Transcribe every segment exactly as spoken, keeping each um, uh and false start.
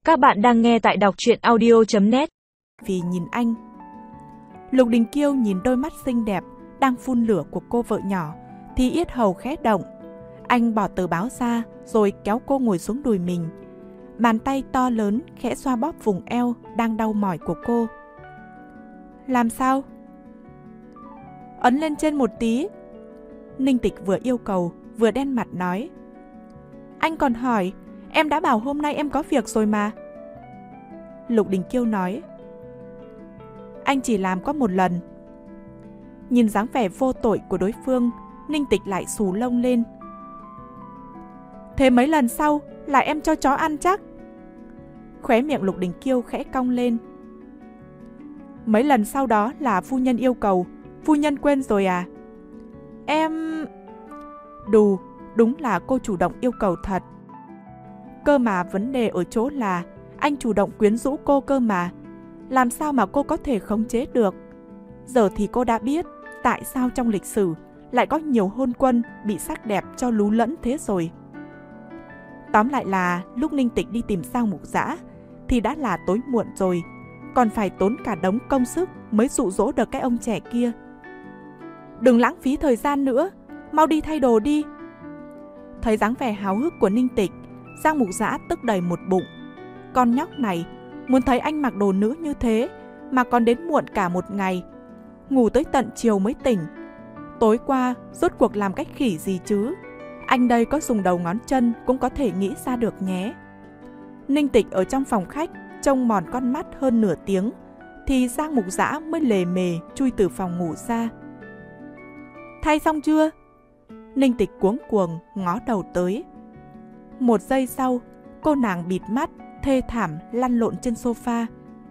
Các bạn đang nghe tại đọc truyện audio chấm net. Vì nhìn anh. Lục Đình Kiêu nhìn đôi mắt xinh đẹp đang phun lửa của cô vợ nhỏ thì yết hầu khẽ động. Anh bỏ tờ báo ra rồi kéo cô ngồi xuống đùi mình. Bàn tay to lớn khẽ xoa bóp vùng eo đang đau mỏi của cô. Làm sao? Ấn lên trên một tí. Ninh Tịch vừa yêu cầu vừa đen mặt nói. Anh còn hỏi, em đã bảo hôm nay em có việc rồi mà. Lục Đình Kiêu nói. Anh chỉ làm có một lần. Nhìn dáng vẻ vô tội của đối phương, Ninh Tịch lại xù lông lên. Thế mấy lần sau là em cho chó ăn chắc? Khóe miệng Lục Đình Kiêu khẽ cong lên. Mấy lần sau đó là phu nhân yêu cầu. Phu nhân quên rồi à? Em... Đù, đúng là cô chủ động yêu cầu thật. Cơ mà vấn đề ở chỗ là anh chủ động quyến rũ cô cơ mà. Làm sao mà cô có thể khống chế được? Giờ thì cô đã biết tại sao trong lịch sử lại có nhiều hôn quân bị sắc đẹp cho lú lẫn thế rồi. Tóm lại là lúc Ninh Tịch đi tìm Giang Mục Dã thì đã là tối muộn rồi, còn phải tốn cả đống công sức mới dụ dỗ được cái ông trẻ kia. Đừng lãng phí thời gian nữa, mau đi thay đồ đi. Thấy dáng vẻ háo hức của Ninh Tịch, Giang Mục Dã tức đầy một bụng. Con nhóc này muốn thấy anh mặc đồ nữ như thế mà còn đến muộn cả một ngày, ngủ tới tận chiều mới tỉnh. Tối qua rốt cuộc làm cách khỉ gì chứ? Anh đây có dùng đầu ngón chân cũng có thể nghĩ ra được nhé. Ninh Tịch ở trong phòng khách trông mòn con mắt hơn nửa tiếng thì Giang Mục Dã mới lề mề chui từ phòng ngủ ra. Thay xong chưa? Ninh Tịch cuống cuồng ngó đầu tới. Một giây sau, cô nàng bịt mắt thê thảm lăn lộn trên sofa.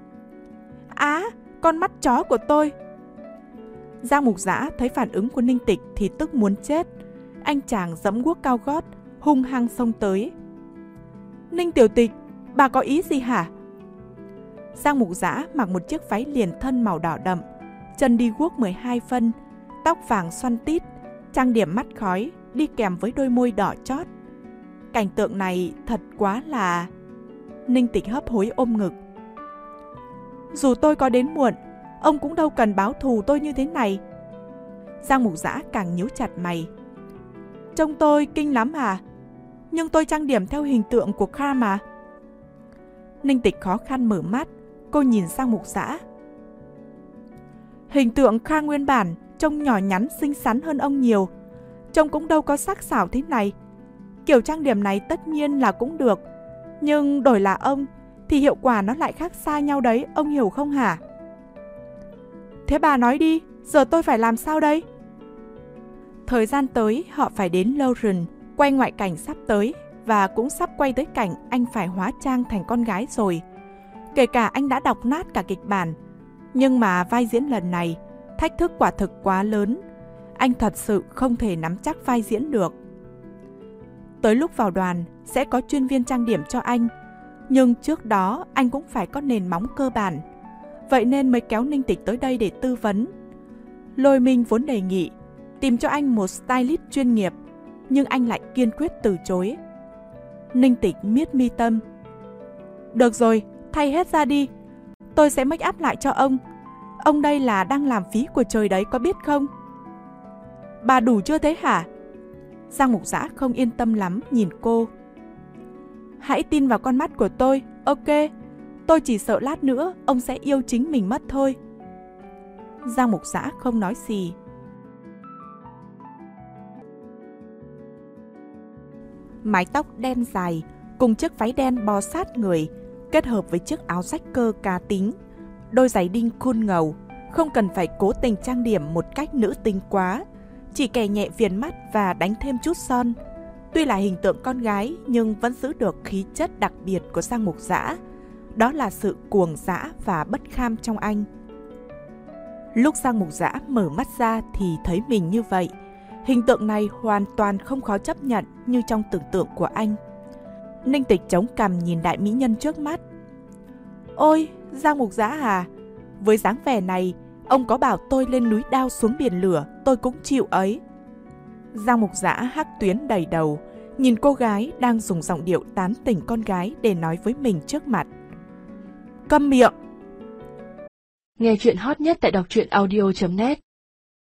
Á, con mắt chó của tôi! Giang Mục Dã thấy phản ứng của Ninh Tịch thì tức muốn chết. Anh chàng giẫm guốc cao gót hung hăng xông tới. Ninh tiểu Tịch, bà có ý gì hả? Giang Mục Dã mặc một chiếc váy liền thân màu đỏ đậm, chân đi guốc mười hai phân, tóc vàng xoăn tít, trang điểm mắt khói đi kèm với đôi môi đỏ chót. Cảnh tượng này thật quá là... Ninh Tịch hấp hối ôm ngực. Dù tôi có đến muộn, ông cũng đâu cần báo thù tôi như thế này. Giang Mục Dã càng nhíu chặt mày. Trông tôi kinh lắm à? Nhưng tôi trang điểm theo hình tượng của Kha mà. Ninh Tịch khó khăn mở mắt, cô nhìn Giang Mục Dã. Hình tượng Kha nguyên bản trông nhỏ nhắn xinh xắn hơn ông nhiều, trông cũng đâu có sắc sảo thế này. Kiểu trang điểm này tất nhiên là cũng được, nhưng đổi là ông thì hiệu quả nó lại khác xa nhau đấy, ông hiểu không hả? Thế bà nói đi, giờ tôi phải làm sao đây? Thời gian tới họ phải đến Lauren, quay ngoại cảnh sắp tới, và cũng sắp quay tới cảnh anh phải hóa trang thành con gái rồi. Kể cả anh đã đọc nát cả kịch bản, nhưng mà vai diễn lần này, thách thức quả thực quá lớn. Anh thật sự không thể nắm chắc vai diễn được. Tới lúc vào đoàn, sẽ có chuyên viên trang điểm cho anh. Nhưng trước đó, anh cũng phải có nền móng cơ bản. Vậy nên mới kéo Ninh Tịch tới đây để tư vấn. Lôi Minh vốn đề nghị tìm cho anh một stylist chuyên nghiệp, nhưng anh lại kiên quyết từ chối. Ninh Tịch miết mi tâm. Được rồi, thay hết ra đi. Tôi sẽ make up lại cho ông. Ông đây là đang làm phí của trời đấy, có biết không? Bà đủ chưa thế hả? Giang Mục Dã không yên tâm lắm nhìn cô. Hãy tin vào con mắt của tôi, ok? Tôi chỉ sợ lát nữa ông sẽ yêu chính mình mất thôi. Giang Mục Dã không nói gì. Mái tóc đen dài cùng chiếc váy đen bó sát người, kết hợp với chiếc áo rách cơ cá tính, đôi giày đinh cool ngầu, không cần phải cố tình trang điểm một cách nữ tính quá, chỉ kẻ nhẹ viền mắt và đánh thêm chút son. Tuy là hình tượng con gái nhưng vẫn giữ được khí chất đặc biệt của Giang Mục Dã, đó là sự cuồng dã và bất kham trong anh. Lúc Giang Mục Dã mở mắt ra thì thấy mình như vậy. Hình tượng này hoàn toàn không khó chấp nhận như trong tưởng tượng của anh. Ninh Tịch chống cằm nhìn đại mỹ nhân trước mắt. Ôi, Giang Mục Dã à, với dáng vẻ này, ông có bảo tôi lên núi đao xuống biển lửa, tôi cũng chịu ấy. Giang Mục Dã hắc tuyến đầy đầu, nhìn cô gái đang dùng giọng điệu tán tỉnh con gái để nói với mình trước mặt. Câm miệng! Nghe chuyện hot nhất tại đọc truyện audio chấm net.